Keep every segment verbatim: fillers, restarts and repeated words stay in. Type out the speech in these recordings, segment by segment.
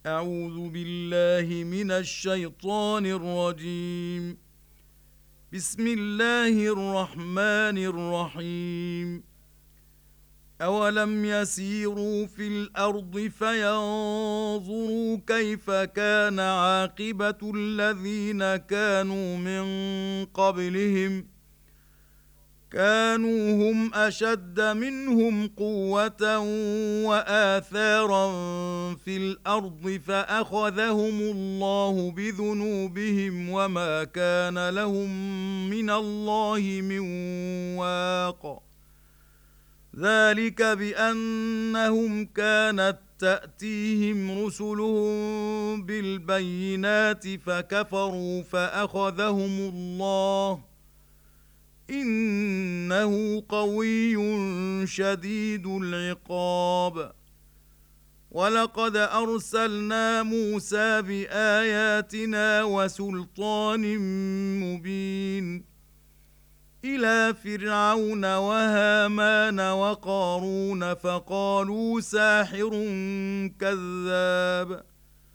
أعوذ بالله من الشيطان الرجيم. بسم الله الرحمن الرحيم. أولم يسيروا في الأرض فينظروا كيف كان عاقبة الذين كانوا من قبلهم كانوا هم أشد منهم قوة وآثارا في الأرض فأخذهم الله بذنوبهم وما كان لهم من الله من واق. ذلك بأنهم كانت تأتيهم رسلهم بالبينات فكفروا فأخذهم الله إنه قوي شديد العقاب. ولقد أرسلنا موسى بآياتنا وسلطان مبين إلى فرعون وهامان وقارون فقالوا ساحر كذاب.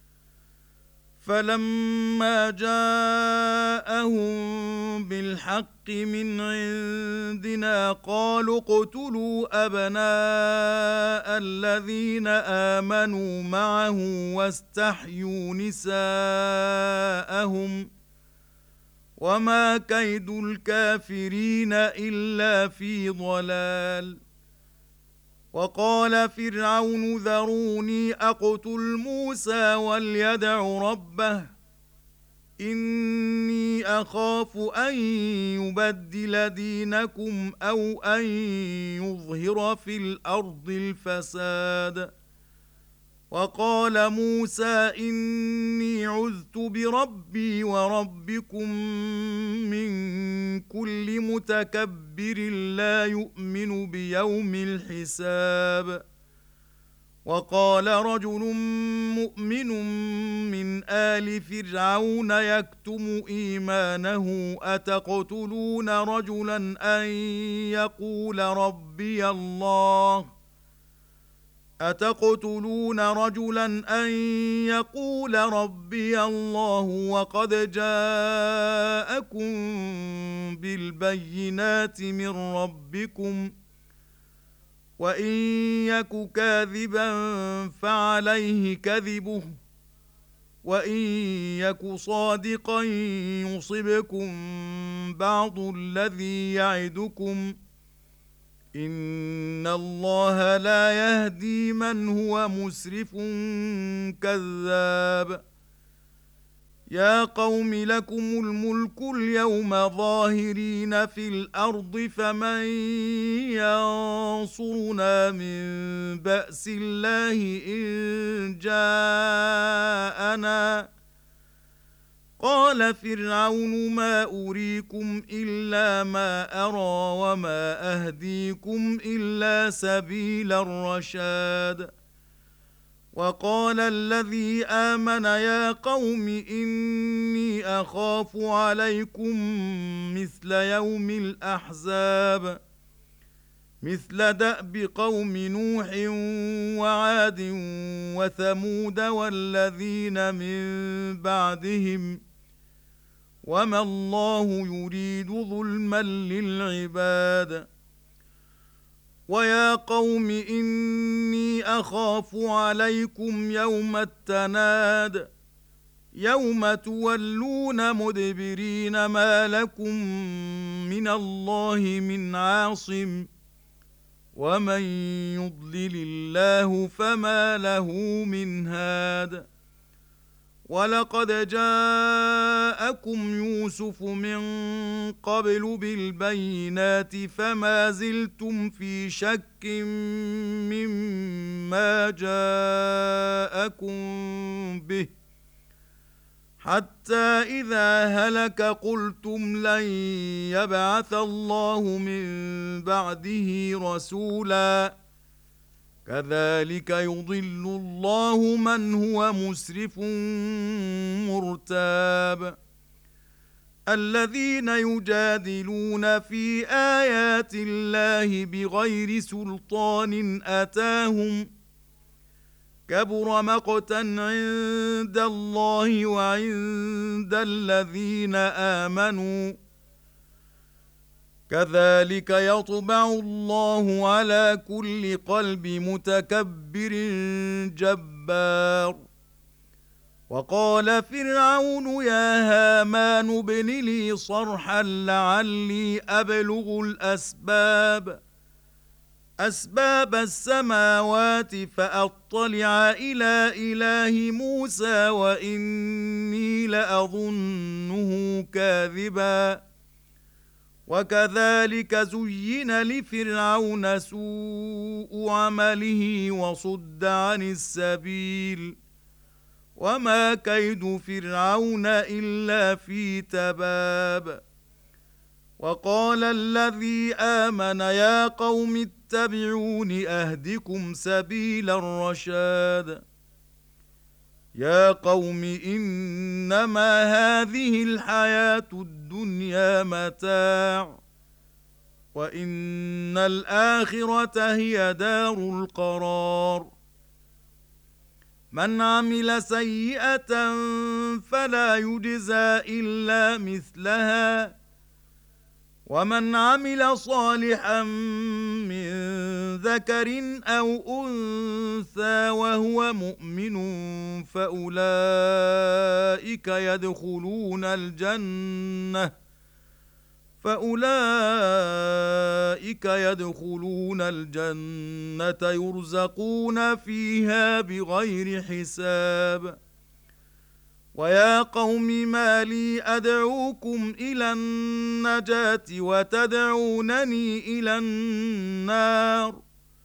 فلما جاءهم بالحق من عندنا قالوا اقتلوا أبناء الذين آمنوا معه واستحيوا نساءهم وما كيد الكافرين إلا في ضلال. وقال فرعون ذروني أقتل موسى وليدع ربه إني أخاف أن يبدل دينكم أو أن يظهر في الأرض الفساد. وقال موسى إني عذت بربي وربكم من كل متكبر لا يؤمن بيوم الحساب. وقال رجل مؤمن من آل فرعون يكتم إيمانه أتقتلون رجلا أن يقول ربي الله أتقتلون رجلا أن يقول ربي الله وقد جاءكم بالبينات من ربكم وإن يك كاذبا فعليه كذبه وإن يك صادقا يصبكم بعض الذي يعدكم إن الله لا يهدي من هو مسرف كذاب. يا قوم لكم الملك اليوم ظاهرين في الأرض فمن ينصرنا من بأس الله إن جاءنا. قال فرعون ما أريكم إلا ما أرى وما أهديكم إلا سبيل الرشاد. وقال الذي آمن يا قوم إني أخاف عليكم مثل يوم الأحزاب مثل دأب قوم نوح وعاد وثمود والذين من بعدهم وما الله يريد ظلما للعباد. ويا قوم إني أخاف عليكم يوم التناد يوم تولون مدبرين ما لكم من الله من عاصم ومن يضلل الله فما له من هاد. ولقد جاءكم يوسف من قبل بالبينات فما زلتم في شك مما جاءكم به حتى إذا هلك قلتم لن يبعث الله من بعده رسولا كذلك يضل الله من هو مسرف مرتاب. الذين يجادلون في آيات الله بغير سلطان أتاهم كبر مقتا عند الله وعند الذين آمنوا كذلك يطبع الله على كل قلب متكبر جبار. وقال فرعون يا هامان ابن لي صرحا لعلي أبلغ الأسباب أسباب السماوات فأطلع إلى إله موسى وإني لأظنه كاذبا. وكذلك زين لفرعون سوء عمله وصد عن السبيل وما كيد فرعون إلا في تباب. وقال الذي آمن يا قوم اتبعون أهدكم سبيل الرشاد. يا قوم إنما هذه الحياة الدنيا متاع وإن الآخرة هي دار القرار. من عمل سيئة فلا يجزى إلا مثلها ومن عمل صالحا من ذكر أو أنثى وهو مؤمن فأولئك يدخلون الجنة فأولئك يدخلون الجنة يرزقون فيها بغير حساب. ويا قوم ما لي أدعوكم إلى النجاة وتدعونني إلى النار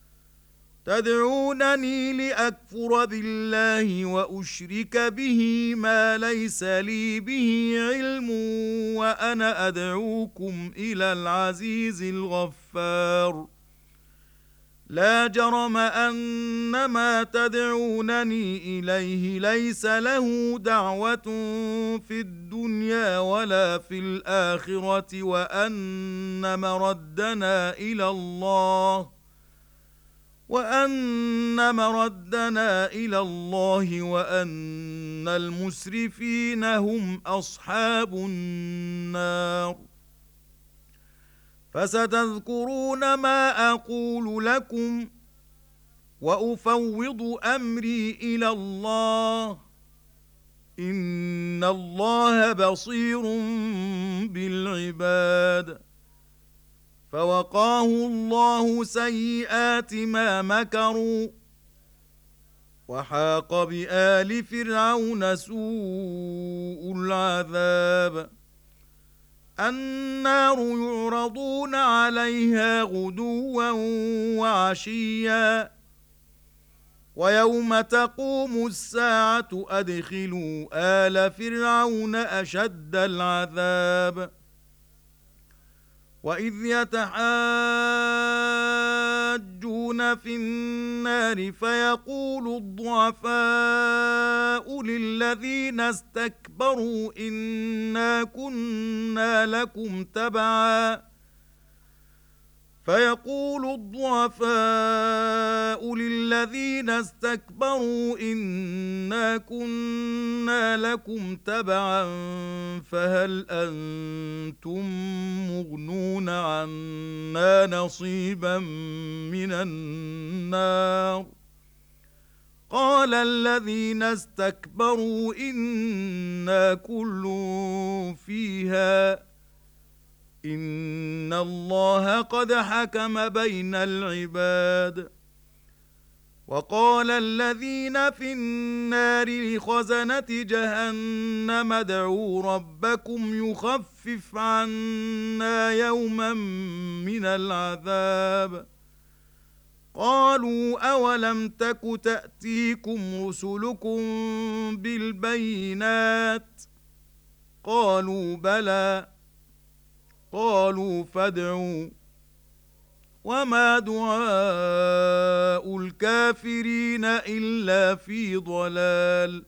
تدعونني لأكفر بالله وأشرك به ما ليس لي به علم وأنا أدعوكم إلى العزيز الغفار. لا جرم أن ما تدعونني إليه ليس له دعوة في الدنيا ولا في الآخرة وأن مردنا إلى الله وأن مردنا إلى الله وأن المسرفين هم أصحاب النار. فستذكرون ما أقول لكم وأفوض أمري إلى الله إن الله بصير بالعباد. فوقاه الله سيئات ما مكروا وحاق بآل فرعون سوء العذاب. النار يعرضون عليها غدوا وعشيا ويوم تقوم الساعة أدخلوا آل فرعون أشد العذاب. وإذ يتحاجون في النار فيقول الضعفاء للذين استكبروا إنا كنا لكم تبعا فيقول الضعفاء للذين استكبروا إنا كنا لكم تبعا فهل أنتم مغنون عنا نصيبا من النار قال الذين استكبروا إنا كل فيها إن الله قد حكم بين العباد. وقال الذين في النار لخزنة جهنم ادعوا ربكم يخفف عنا يوما من العذاب قالوا أولم تك تأتيكم رسلكم بالبينات قالوا بلى قالوا فادعوا وما دعاء الكافرين إلا في ضلال.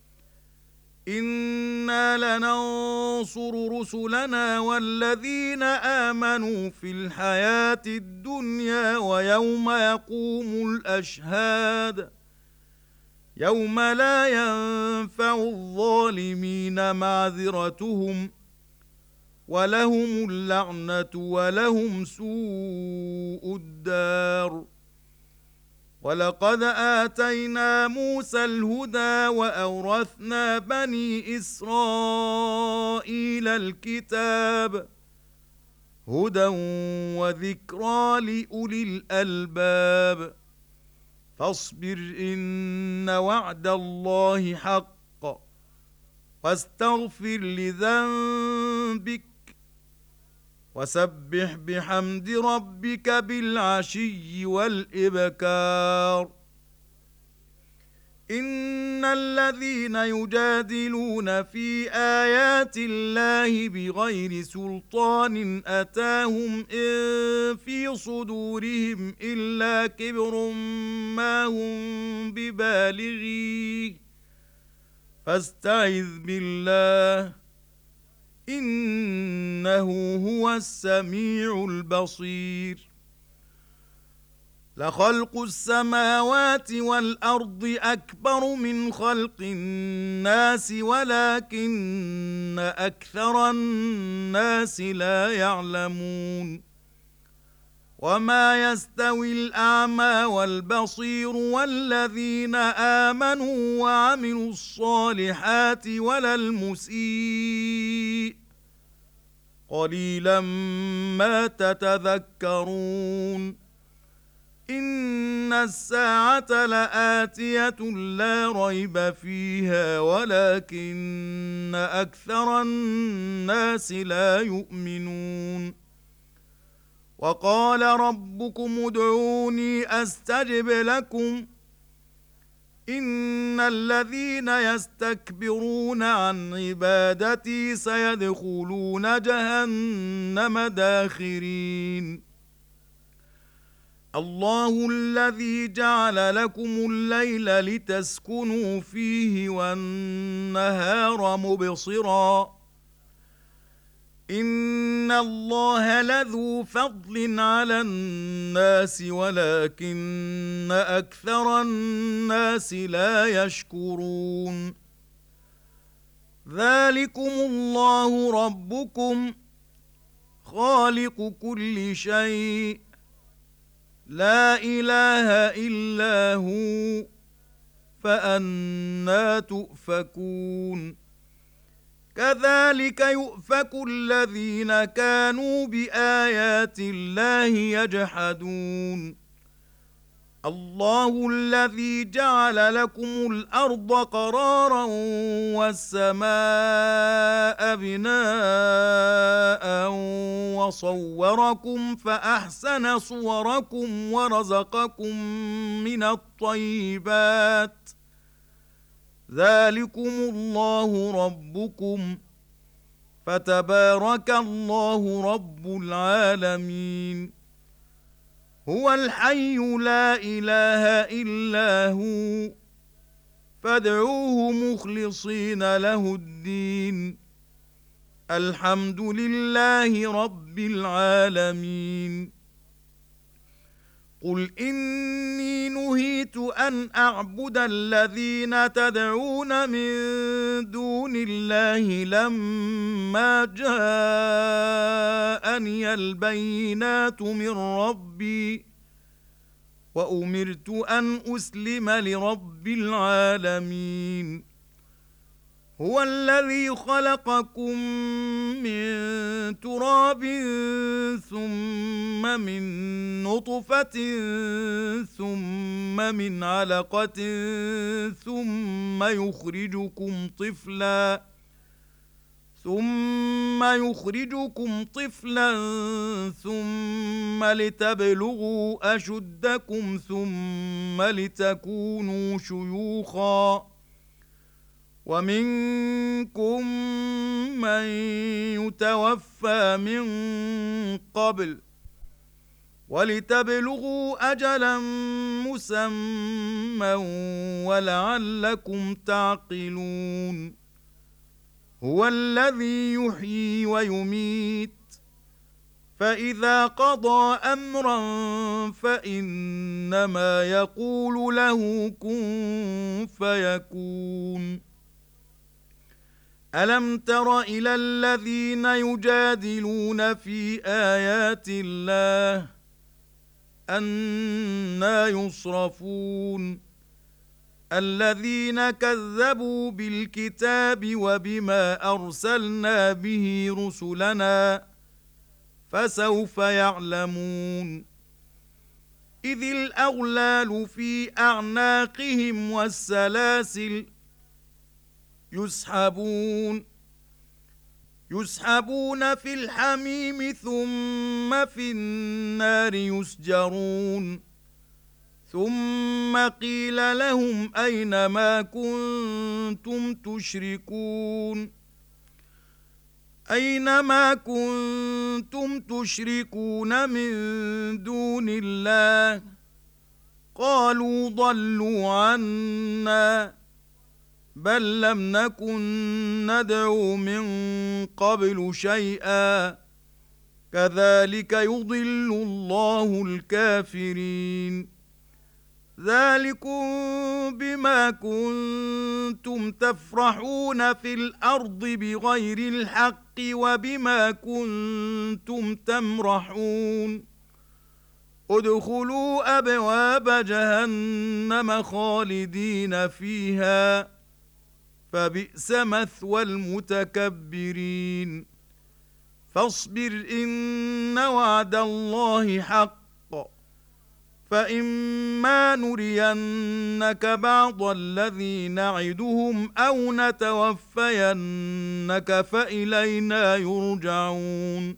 إنا لننصر رسلنا والذين آمنوا في الحياة الدنيا ويوم يقوم الأشهاد يوم لا ينفع الظالمين معذرتهم ولهم اللعنة ولهم سوء الدار. ولقد آتينا موسى الهدى وأورثنا بني إسرائيل الكتاب هدى وذكرى لأولي الألباب. فاصبر إن وعد الله حق واستغفر لذنبك وسبح بحمد ربك بالعشي والإبكار. إن الذين يجادلون في آيات الله بغير سلطان أتاهم إن في صدورهم إلا كبر ما هم ببالغيه فاستعذ بالله إنه هو السميع البصير. لخلق السماوات والأرض أكبر من خلق الناس ولكن أكثر الناس لا يعلمون. وما يستوي الأعمى والبصير والذين آمنوا وعملوا الصالحات ولا المسيء قليلا ما تتذكرون. إن الساعة لآتية لا ريب فيها ولكن أكثر الناس لا يؤمنون. وقال ربكم ادعوني أستجب لكم إن الذين يستكبرون عن عبادتي سيدخلون جهنم داخرين. الله الذي جعل لكم الليل لتسكنوا فيه والنهار مبصرا إن الله لذو فضل على الناس ولكن أكثر الناس لا يشكرون. ذلكم الله ربكم خالق كل شيء لا إله إلا هو فأنى تؤفكون. كذلك يؤفك الذين كانوا بآيات الله يجحدون. الله الذي جعل لكم الأرض قرارا والسماء بناء وصوركم فأحسن صوركم ورزقكم من الطيبات ذلكم الله ربكم فتبارك الله رب العالمين. هو الحي لا إله إلا هو فادعوه مخلصين له الدين الحمد لله رب العالمين. قل إني نهيت أن أعبد الذين تدعون من دون الله لما جاءني البينات من ربي وأمرت أن أسلم لرب العالمين. هو الذي خلقكم من تراب ثم من نطفة ثم من علقة ثم يخرجكم طفلا ثم يخرجكم طفلا ثم لتبلغوا أشدكم ثم لتكونوا شيوخا ومنكم من يتوفى من قبل ولتبلغوا أجلا مسمى ولعلكم تعقلون. هو الذي يحيي ويميت فإذا قضى أمرا فإنما يقول له كن فيكون. ألم تر إلى الذين يجادلون في آيات الله أنى يصرفون الذين كذبوا بالكتاب وبما أرسلنا به رسلنا فسوف يعلمون. إذ الأغلال في أعناقهم والسلاسل يسحبون يسحبون في الحميم ثم في النار يسجرون ثم قيل لهم أين ما كنتم تشركون أين ما كنتم تشركون من دون الله قالوا ضلوا عنا بل لم نكن ندعو من قبل شيئا كذلك يضل الله الكافرين. ذلكم بما كنتم تفرحون في الأرض بغير الحق وبما كنتم تمرحون. ادخلوا أبواب جهنم خالدين فيها فبئس مثوى المتكبرين. فاصبر إن وعد الله حق فإما نرينك بعض الذي نعدهم أو نتوفينك فإلينا يرجعون.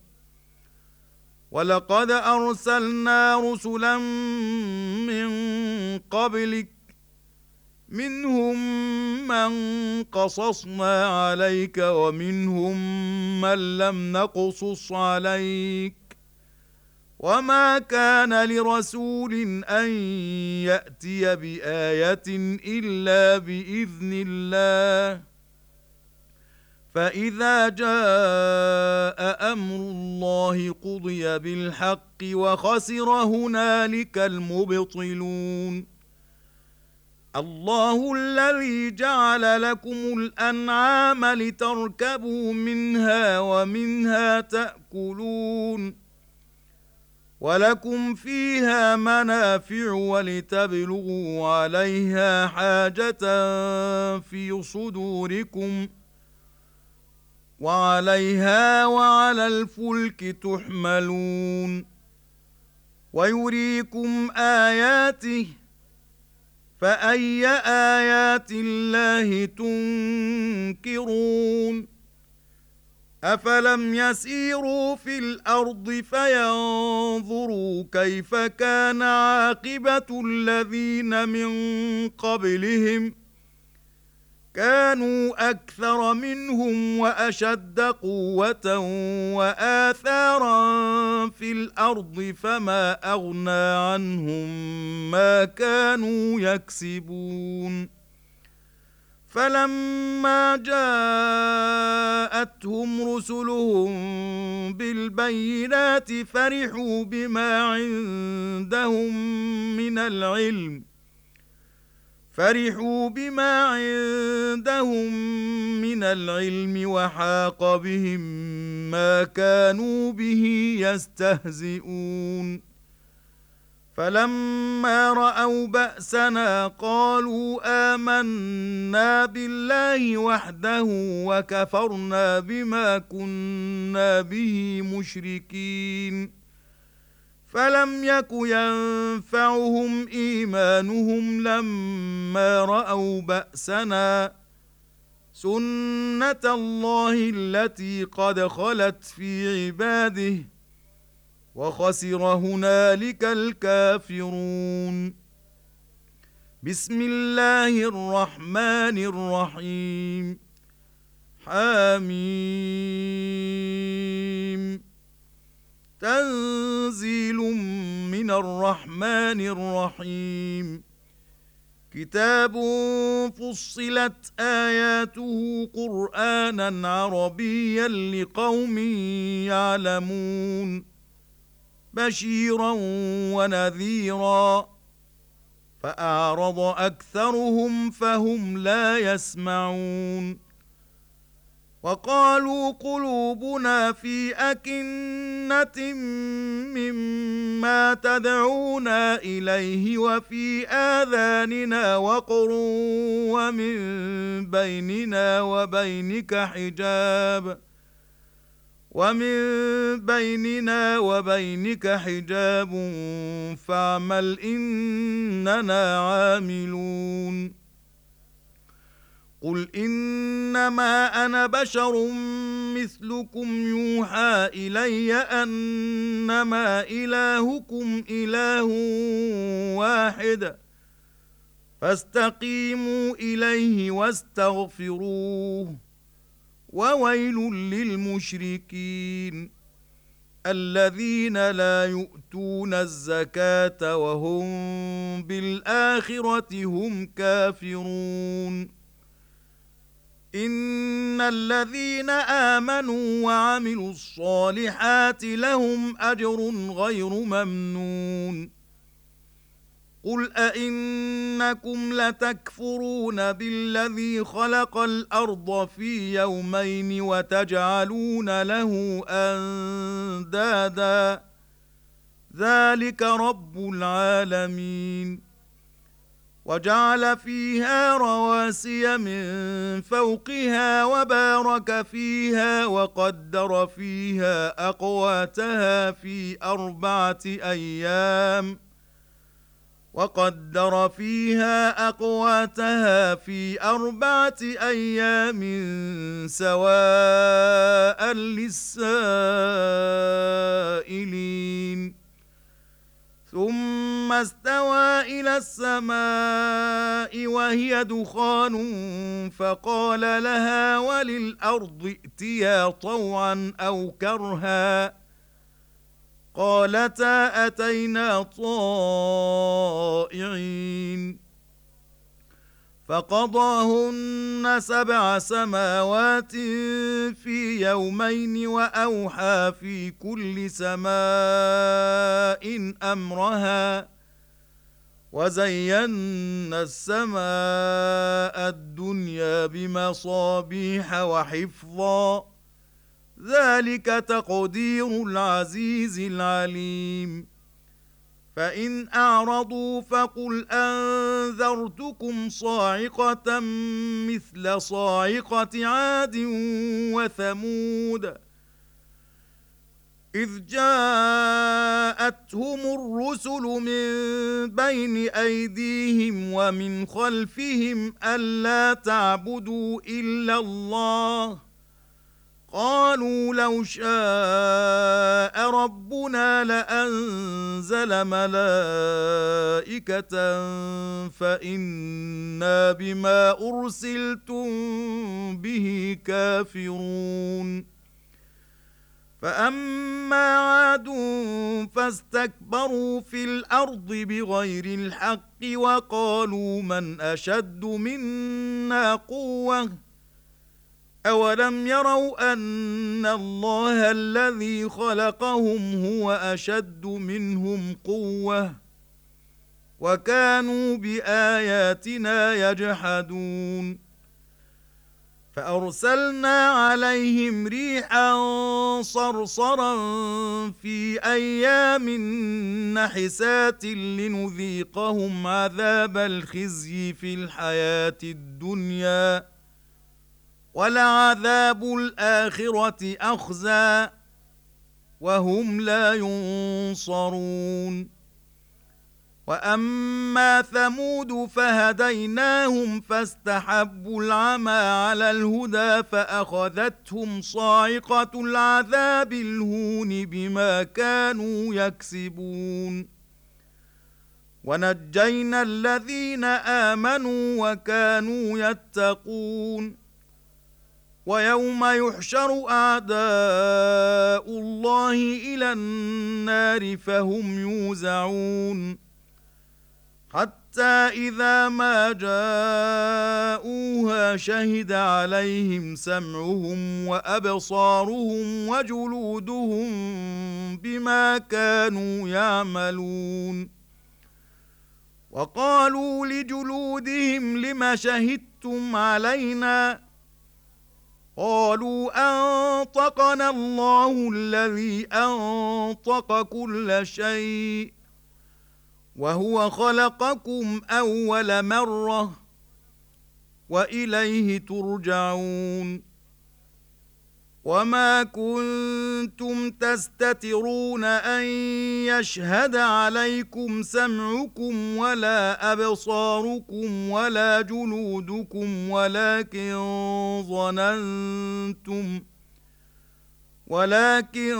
ولقد أرسلنا رسلا من قبلك منهم من قصصنا عليك ومنهم من لم نقصص عليك وما كان لرسول أن يأتي بآية إلا بإذن الله. فإذا جاء أمر الله قضي بالحق وخسر هنالك المبطلون. الله الذي جعل لكم الأنعام لتركبوا منها ومنها تأكلون ولكم فيها منافع ولتبلغوا عليها حاجة في صدوركم وعليها وعلى الفلك تحملون. ويريكم آياته فأي آيات الله تنكرون. أفلم يسيروا في الأرض فينظروا كيف كان عاقبة الذين من قبلهم كانوا أكثر منهم وأشد قوة وآثارا في الأرض فما أغنى عنهم ما كانوا يكسبون. فلما جاءتهم رسلهم بالبينات فرحوا بما عندهم من العلم فرحوا بما عندهم من العلم وحاق بهم ما كانوا به يستهزئون. فلما رأوا بأسنا قالوا آمنا بالله وحده وكفرنا بما كنا به مشركين. فلم يك ينفعهم إيمانهم لما رأوا بأسنا سنة الله التي قد خلت في عباده وخسر هنالك الكافرون. بسم الله الرحمن الرحيم. حميم. تنزيل من الرحمن الرحيم. كتاب فصلت آياته قرآنا عربيا لقوم يعلمون. بشيرا ونذيرا فأعرض أكثرهم فهم لا يسمعون وقالوا قلوبنا في أكنة مما تدعونا إليه وفي آذاننا وقر ومن بيننا وبينك حجاب ومن بيننا وبينك حجاب فاعمل إننا عاملون قل إنما أنا بشر مثلكم يوحى إلي أنما إلهكم إله واحد فاستقيموا إليه واستغفروه وويل للمشركين الذين لا يؤتون الزكاة وهم بالآخرة هم كافرون إن الذين آمنوا وعملوا الصالحات لهم أجر غير ممنون قل أئنكم لتكفرون بالذي خلق الأرض في يومين وتجعلون له أندادا ذلك رب العالمين وجعل فيها رواسي من فوقها وبارك فيها وقدر فيها أقواتها في أربعة أيام وقدر فيها أقواتها في أربعة أيام سواء للسائلين ثم استوى إلى السماء وهي دخان فقال لها وللأرض ائتيا طوعا أو كرها قالتا أتينا طائعين فقضاهن سبع سماوات في يومين وأوحى في كل سماء أمرها وزينا السماء الدنيا بمصابيح وحفظا ذلك تقدير العزيز العليم فإن أعرضوا فقل أنذرتكم صاعقة مثل صاعقة عاد وثمود إذ جاءتهم الرسل من بين أيديهم ومن خلفهم ألا تعبدوا إلا الله قالوا لو شاء ربنا لأنزل ملائكة فإنا بما أرسلتم به كافرون فأما عاد فاستكبروا في الأرض بغير الحق وقالوا من أشد منا قوة أولم يروا أن الله الذي خلقهم هو أشد منهم قوة وكانوا بآياتنا يجحدون فأرسلنا عليهم ريحا صرصرا في أيام نحسات لنذيقهم عذاب الخزي في الحياة الدنيا ولعذاب الآخرة أخزى وهم لا ينصرون وأما ثمود فهديناهم فاستحبوا العمى على الهدى فأخذتهم صاعقة العذاب الهون بما كانوا يكسبون ونجينا الذين آمنوا وكانوا يتقون ويوم يحشر أعداء الله إلى النار فهم يوزعون حتى إذا ما جاءوها شهد عليهم سمعهم وأبصارهم وجلودهم بما كانوا يعملون وقالوا لجلودهم لم شهدتم علينا قالوا أنطقنا الله الذي أنطق كل شيء وهو خلقكم أول مرة وإليه ترجعون وما كنتم تستترون أن يشهد عليكم سمعكم ولا أبصاركم ولا جلودكم ولكن ظننتم ولكن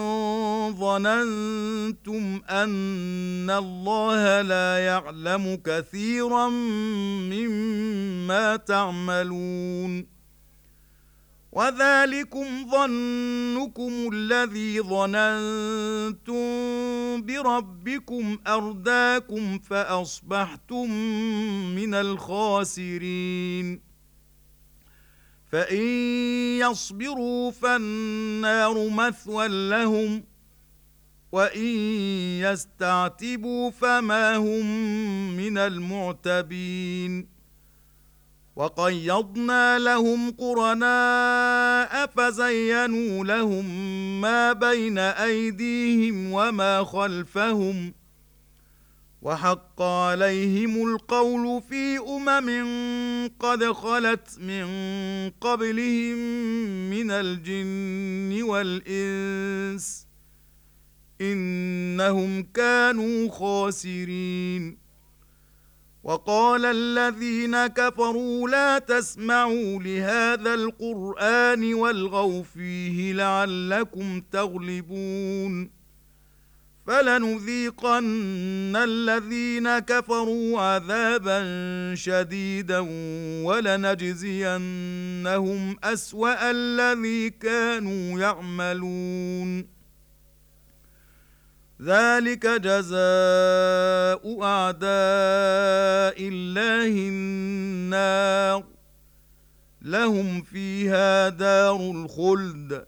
ظننتم أن الله لا يعلم كثيرا مما تعملون وذلكم ظنكم الذي ظننتم بربكم أرداكم فأصبحتم من الخاسرين فإن يصبروا فالنار مثوى لهم وإن يستعتبوا فما هم من المعتبين وقيضنا لهم قرناء فزينوا لهم ما بين أيديهم وما خلفهم وحق عليهم القول في أمم قد خلت من قبلهم من الجن والإنس إنهم كانوا خاسرين وقال الذين كفروا لا تسمعوا لهذا القرآن والغوا فيه لعلكم تغلبون فلنذيقن الذين كفروا عذابا شديدا ولنجزينهم أسوأ الذي كانوا يعملون ذلك جزاء أعداء الله النار لهم فيها دار الخلد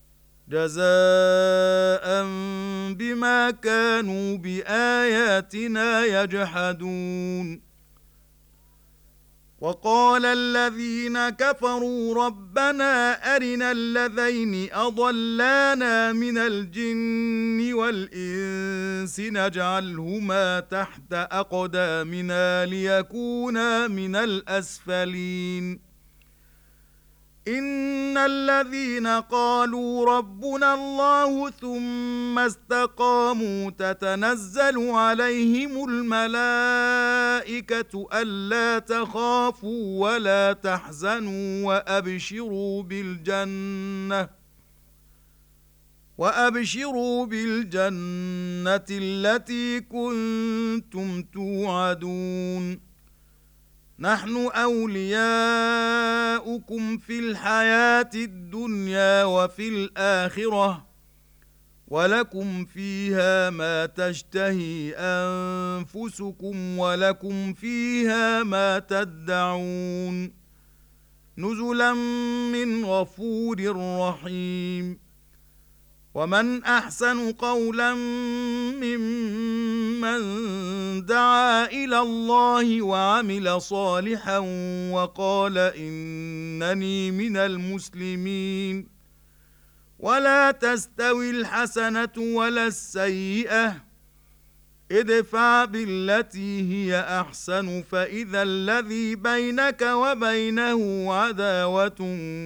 جزاء بما كانوا بآياتنا يجحدون وقال الذين كفروا ربنا أرنا الذين أضلانا من الجن والإنس نجعلهما تحت أقدامنا ليكونا من الأسفلين إن الذين قالوا ربنا الله ثم استقاموا تتنزل عليهم الملائكة ألا تخافوا ولا تحزنوا وأبشروا بالجنة وأبشروا بالجنة التي كنتم توعدون نحن أولياؤكم في الحياة الدنيا وفي الآخرة ولكم فيها ما تشتهي أنفسكم ولكم فيها ما تدعون نزلا من غفور رحيم ومن أحسن قولا ممن دعا إلى الله وعمل صالحا وقال إنني من المسلمين ولا تستوي الحسنة ولا السيئة ادفع بالتي هي أحسن فإذا الذي بينك وبينه عداوة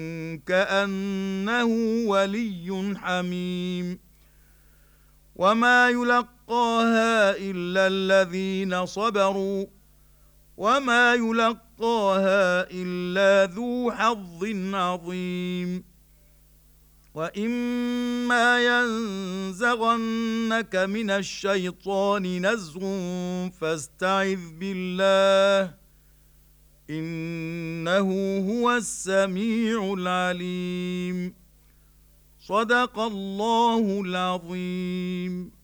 كأنه ولي حميم وما يلقاها إلا الذين صبروا وما يلقاها إلا ذو حظ عظيم وإما ينزغنك من الشيطان نزغ فاستعذ بالله إنه هو السميع العليم صدق الله العظيم.